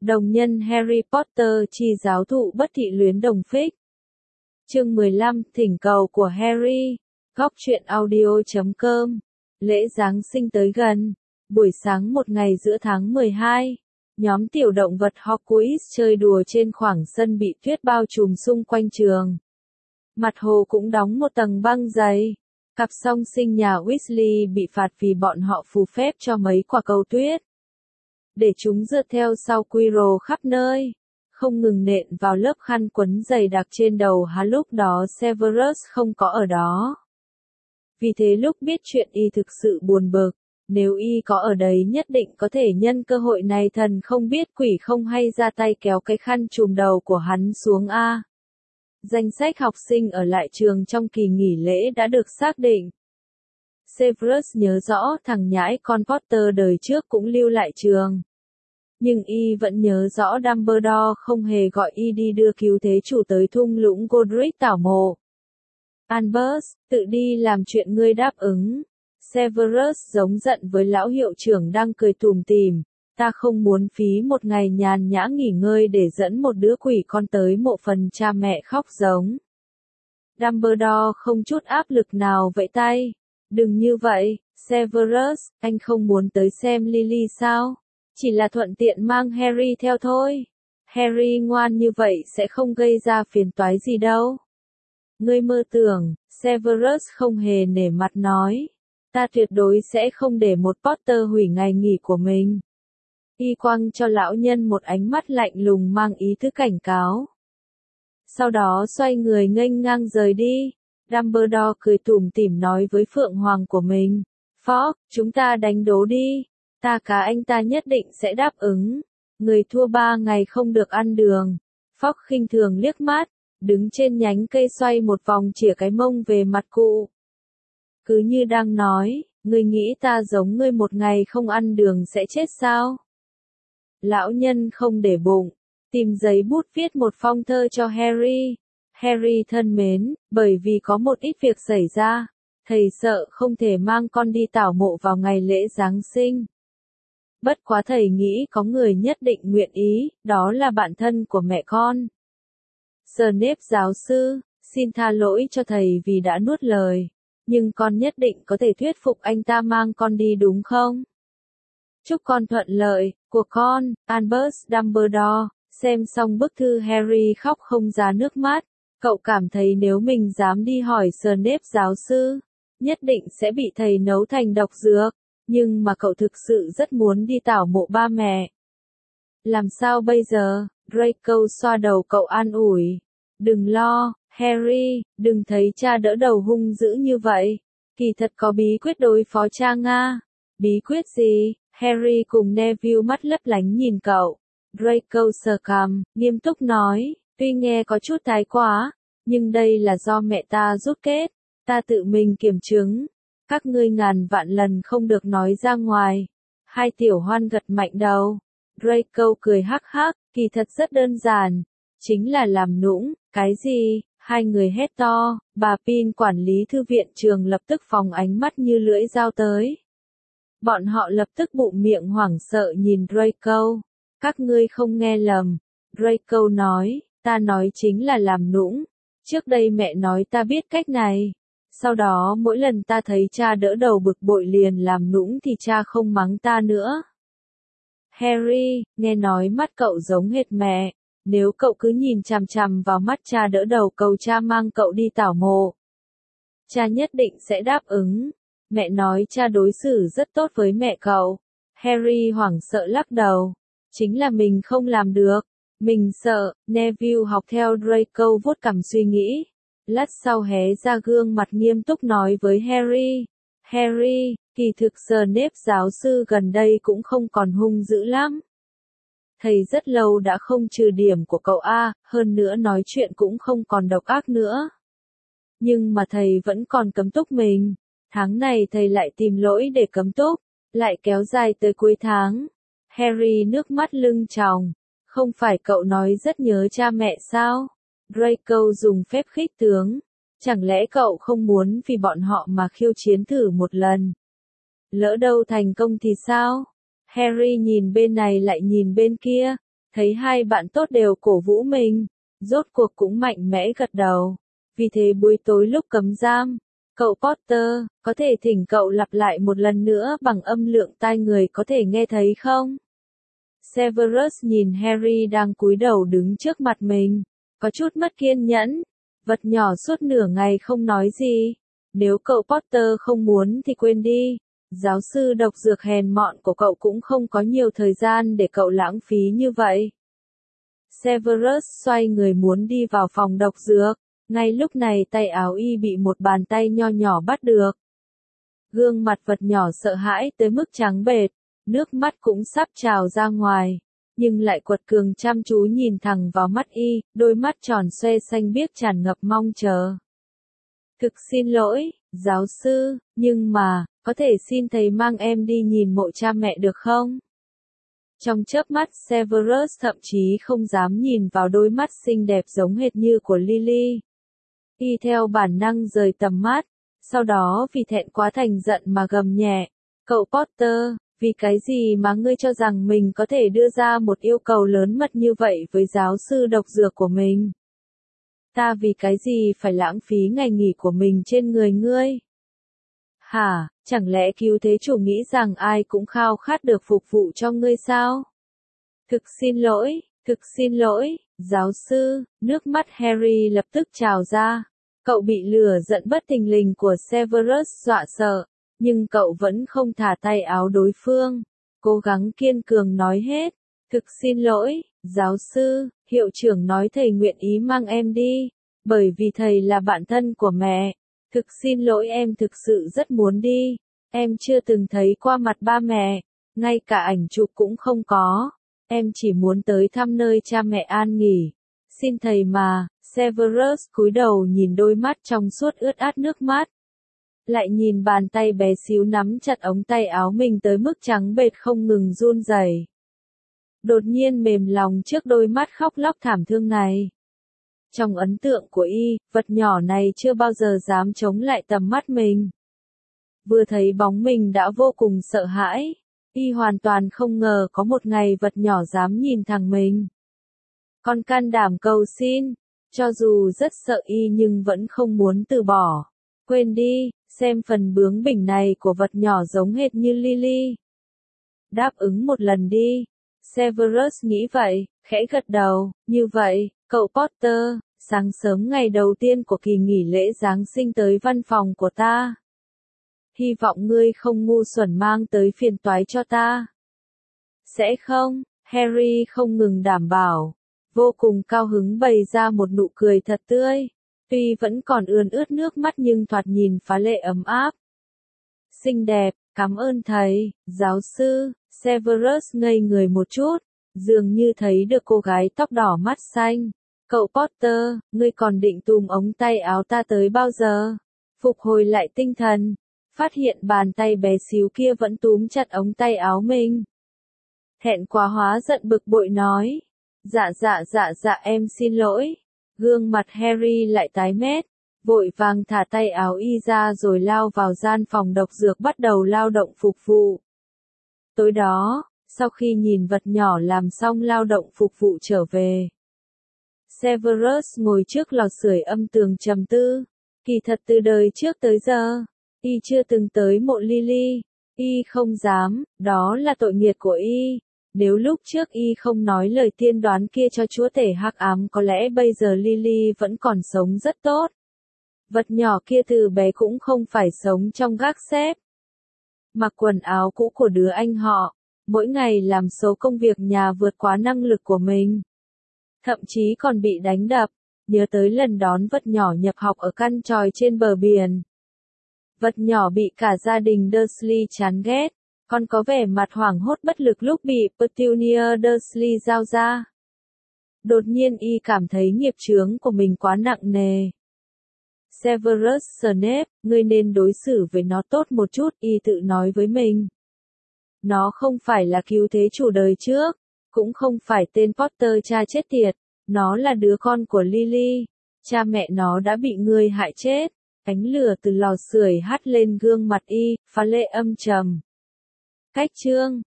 Đồng nhân Harry Potter chi giáo thụ bất thị luyến đồng phích. Chương 15, thỉnh cầu của Harry. Góc truyện audio.com. Lễ Giáng sinh tới gần. Buổi sáng một ngày giữa tháng 12, nhóm tiểu động vật Hogwarts chơi đùa trên khoảng sân bị tuyết bao trùm xung quanh trường. Mặt hồ cũng đóng một tầng băng dày. Cặp song sinh nhà Weasley bị phạt vì bọn họ phù phép cho mấy quả cầu tuyết. Để chúng rượt theo sau Quirrell khắp nơi, không ngừng nện vào lớp khăn quấn dày đặc trên đầu hắn. Lúc đó Severus không có ở đó. Vì thế lúc biết chuyện y thực sự buồn bực, nếu y có ở đấy nhất định có thể nhân cơ hội này thần không biết quỷ không hay ra tay kéo cái khăn trùm đầu của hắn xuống a. Danh sách học sinh ở lại trường trong kỳ nghỉ lễ đã được xác định. Severus nhớ rõ thằng nhãi con Potter đời trước cũng lưu lại trường. Nhưng y vẫn nhớ rõ Dumbledore không hề gọi y đi đưa cứu thế chủ tới thung lũng Godric tảo mộ. Albus, tự đi làm chuyện ngươi đáp ứng. Severus giống giận với lão hiệu trưởng đang cười tủm tỉm. Ta không muốn phí một ngày nhàn nhã nghỉ ngơi để dẫn một đứa quỷ con tới mộ phần cha mẹ khóc giống. Dumbledore không chút áp lực nào vẫy tay. Đừng như vậy, Severus, anh không muốn tới xem Lily sao? Chỉ là thuận tiện mang Harry theo thôi. Harry ngoan như vậy sẽ không gây ra phiền toái gì đâu. Ngươi mơ tưởng, Severus không hề nể mặt nói. Ta tuyệt đối sẽ không để một Potter hủy ngày nghỉ của mình. Y quăng cho lão nhân một ánh mắt lạnh lùng mang ý tứ cảnh cáo. Sau đó xoay người nghênh ngang rời đi. Dumbledore cười tủm tỉm nói với Phượng Hoàng của mình. Fogg, chúng ta đánh đố đi. Ta cá anh ta nhất định sẽ đáp ứng. Người thua 3 ngày không được ăn đường. Fogg khinh thường liếc mắt, đứng trên nhánh cây xoay một vòng chĩa cái mông về mặt cụ. Cứ như đang nói, ngươi nghĩ ta giống ngươi một ngày không ăn đường sẽ chết sao? Lão nhân không để bụng, tìm giấy bút viết một phong thơ cho Harry. Harry thân mến, bởi vì có một ít việc xảy ra, thầy sợ không thể mang con đi tảo mộ vào ngày lễ Giáng sinh. Bất quá thầy nghĩ có người nhất định nguyện ý, đó là bạn thân của mẹ con. Snape giáo sư, xin tha lỗi cho thầy vì đã nuốt lời, nhưng con nhất định có thể thuyết phục anh ta mang con đi đúng không? Chúc con thuận lợi, của con, Albus Dumbledore. Xem xong bức thư Harry khóc không ra nước mắt. Cậu cảm thấy nếu mình dám đi hỏi Snape giáo sư, nhất định sẽ bị thầy nấu thành độc dược. Nhưng mà cậu thực sự rất muốn đi tảo mộ ba mẹ. Làm sao bây giờ? Draco xoa đầu cậu an ủi. Đừng lo, Harry, đừng thấy cha đỡ đầu hung dữ như vậy. Kỳ thật có bí quyết đối phó cha Nga. Bí quyết gì? Harry cùng Neville mắt lấp lánh nhìn cậu. Draco sờ cằm, nghiêm túc nói, tuy nghe có chút thái quá, nhưng đây là do mẹ ta rút kết. Ta tự mình kiểm chứng. Các ngươi ngàn vạn lần không được nói ra ngoài. Hai tiểu hoan gật mạnh đầu. Draco cười hắc hắc, kỳ thật rất đơn giản. Chính là làm nũng, cái gì? Hai người hét to, bà Pin quản lý thư viện trường lập tức phóng ánh mắt như lưỡi dao tới. Bọn họ lập tức bụng miệng hoảng sợ nhìn Draco. Các ngươi không nghe lầm. Draco nói, ta nói chính là làm nũng. Trước đây mẹ nói ta biết cách này. Sau đó mỗi lần ta thấy cha đỡ đầu bực bội liền làm nũng thì cha không mắng ta nữa. Harry, nghe nói mắt cậu giống hệt mẹ. Nếu cậu cứ nhìn chằm chằm vào mắt cha đỡ đầu cầu cha mang cậu đi tảo mộ, cha nhất định sẽ đáp ứng. Mẹ nói cha đối xử rất tốt với mẹ cậu. Harry hoảng sợ lắc đầu. Chính là mình không làm được. Mình sợ. Neville học theo Draco vuốt cằm suy nghĩ. Lát sau hé ra gương mặt nghiêm túc nói với Harry. Harry, kỳ thực Snape giáo sư gần đây cũng không còn hung dữ lắm. Thầy rất lâu đã không trừ điểm của cậu A, hơn nữa nói chuyện cũng không còn độc ác nữa. Nhưng mà thầy vẫn còn cấm túc mình. Tháng này thầy lại tìm lỗi để cấm túc, lại kéo dài tới cuối tháng. Harry nước mắt lưng tròng. Không phải cậu nói rất nhớ cha mẹ sao? Draco dùng phép khích tướng. Chẳng lẽ cậu không muốn vì bọn họ mà khiêu chiến thử một lần? Lỡ đâu thành công thì sao? Harry nhìn bên này lại nhìn bên kia. Thấy hai bạn tốt đều cổ vũ mình, rốt cuộc cũng mạnh mẽ gật đầu. Vì thế buổi tối lúc cấm giam, cậu Potter, có thể thỉnh cậu lặp lại một lần nữa bằng âm lượng tai người có thể nghe thấy không? Severus nhìn Harry đang cúi đầu đứng trước mặt mình, có chút mất kiên nhẫn. Vật nhỏ suốt nửa ngày không nói gì. Nếu cậu Potter không muốn thì quên đi. Giáo sư độc dược hèn mọn của cậu cũng không có nhiều thời gian để cậu lãng phí như vậy. Severus xoay người muốn đi vào phòng độc dược. Ngay lúc này tay áo y bị một bàn tay nho nhỏ bắt được. Gương mặt vật nhỏ sợ hãi tới mức trắng bệch, nước mắt cũng sắp trào ra ngoài, nhưng lại quật cường chăm chú nhìn thẳng vào mắt y, đôi mắt tròn xoe xanh biếc tràn ngập mong chờ. Thực xin lỗi, giáo sư, nhưng mà, có thể xin thầy mang em đi nhìn mộ cha mẹ được không? Trong chớp mắt Severus thậm chí không dám nhìn vào đôi mắt xinh đẹp giống hệt như của Lily. Y theo bản năng rời tầm mắt, sau đó vì thẹn quá thành giận mà gầm nhẹ. Cậu Potter, vì cái gì mà ngươi cho rằng mình có thể đưa ra một yêu cầu lớn mật như vậy với giáo sư độc dược của mình? Ta vì cái gì phải lãng phí ngày nghỉ của mình trên người ngươi? Hả, chẳng lẽ cứu thế chủ nghĩ rằng ai cũng khao khát được phục vụ cho ngươi sao? Thực xin lỗi, giáo sư, nước mắt Harry lập tức trào ra. Cậu bị lửa giận bất thình lình của Severus dọa sợ, nhưng cậu vẫn không thả tay áo đối phương, cố gắng kiên cường nói hết. Thực xin lỗi, giáo sư, hiệu trưởng nói thầy nguyện ý mang em đi, bởi vì thầy là bạn thân của mẹ. Thực xin lỗi em thực sự rất muốn đi, em chưa từng thấy qua mặt ba mẹ, ngay cả ảnh chụp cũng không có, em chỉ muốn tới thăm nơi cha mẹ an nghỉ. Xin thầy mà, Severus cúi đầu nhìn đôi mắt trong suốt ướt át nước mắt. Lại nhìn bàn tay bé xíu nắm chặt ống tay áo mình tới mức trắng bệch không ngừng run rẩy. Đột nhiên mềm lòng trước đôi mắt khóc lóc thảm thương này. Trong ấn tượng của y, vật nhỏ này chưa bao giờ dám chống lại tầm mắt mình. Vừa thấy bóng mình đã vô cùng sợ hãi. Y hoàn toàn không ngờ có một ngày vật nhỏ dám nhìn thẳng mình. Con can đảm cầu xin, cho dù rất sợ y nhưng vẫn không muốn từ bỏ. Quên đi, xem phần bướng bỉnh này của vật nhỏ giống hệt như Lily. Đáp ứng một lần đi. Severus nghĩ vậy, khẽ gật đầu. Như vậy, cậu Potter, sáng sớm ngày đầu tiên của kỳ nghỉ lễ Giáng sinh tới văn phòng của ta. Hy vọng ngươi không ngu xuẩn mang tới phiền toái cho ta. Sẽ không, Harry không ngừng đảm bảo. Vô cùng cao hứng bày ra một nụ cười thật tươi. Tuy vẫn còn ươn ướt nước mắt nhưng thoạt nhìn phá lệ ấm áp. Xinh đẹp, cảm ơn thầy, giáo sư. Severus ngây người một chút, dường như thấy được cô gái tóc đỏ mắt xanh. Cậu Potter, ngươi còn định túm ống tay áo ta tới bao giờ? Phục hồi lại tinh thần, phát hiện bàn tay bé xíu kia vẫn túm chặt ống tay áo mình. Thẹn quá hóa giận bực bội nói. Dạ em xin lỗi. Gương mặt Harry lại tái mét, vội vàng thả tay áo y ra rồi lao vào gian phòng độc dược bắt đầu lao động phục vụ. Tối đó, sau khi nhìn vật nhỏ làm xong lao động phục vụ trở về, Severus ngồi trước lò sưởi âm tường trầm tư. Kỳ thật từ đời trước tới giờ, y chưa từng tới mộ Lily. Y không dám, đó là tội nghiệp của y. Nếu lúc trước y không nói lời tiên đoán kia cho chúa tể hắc ám có lẽ bây giờ Lily vẫn còn sống rất tốt. Vật nhỏ kia từ bé cũng không phải sống trong gác xếp. Mặc quần áo cũ của đứa anh họ, mỗi ngày làm số công việc nhà vượt quá năng lực của mình. Thậm chí còn bị đánh đập, nhớ tới lần đón vật nhỏ nhập học ở căn tròi trên bờ biển. Vật nhỏ bị cả gia đình Dursley chán ghét, còn có vẻ mặt hoảng hốt bất lực lúc bị Petunia Dursley giao ra. Đột nhiên y cảm thấy nghiệp chướng của mình quá nặng nề. Severus Snape, ngươi nên đối xử với nó tốt một chút, y tự nói với mình. Nó không phải là cứu thế chủ đời trước, cũng không phải tên Potter cha chết tiệt, nó là đứa con của Lily. Cha mẹ nó đã bị ngươi hại chết. Ánh lửa từ lò sưởi hắt lên gương mặt y, phá lệ âm trầm. Cách chương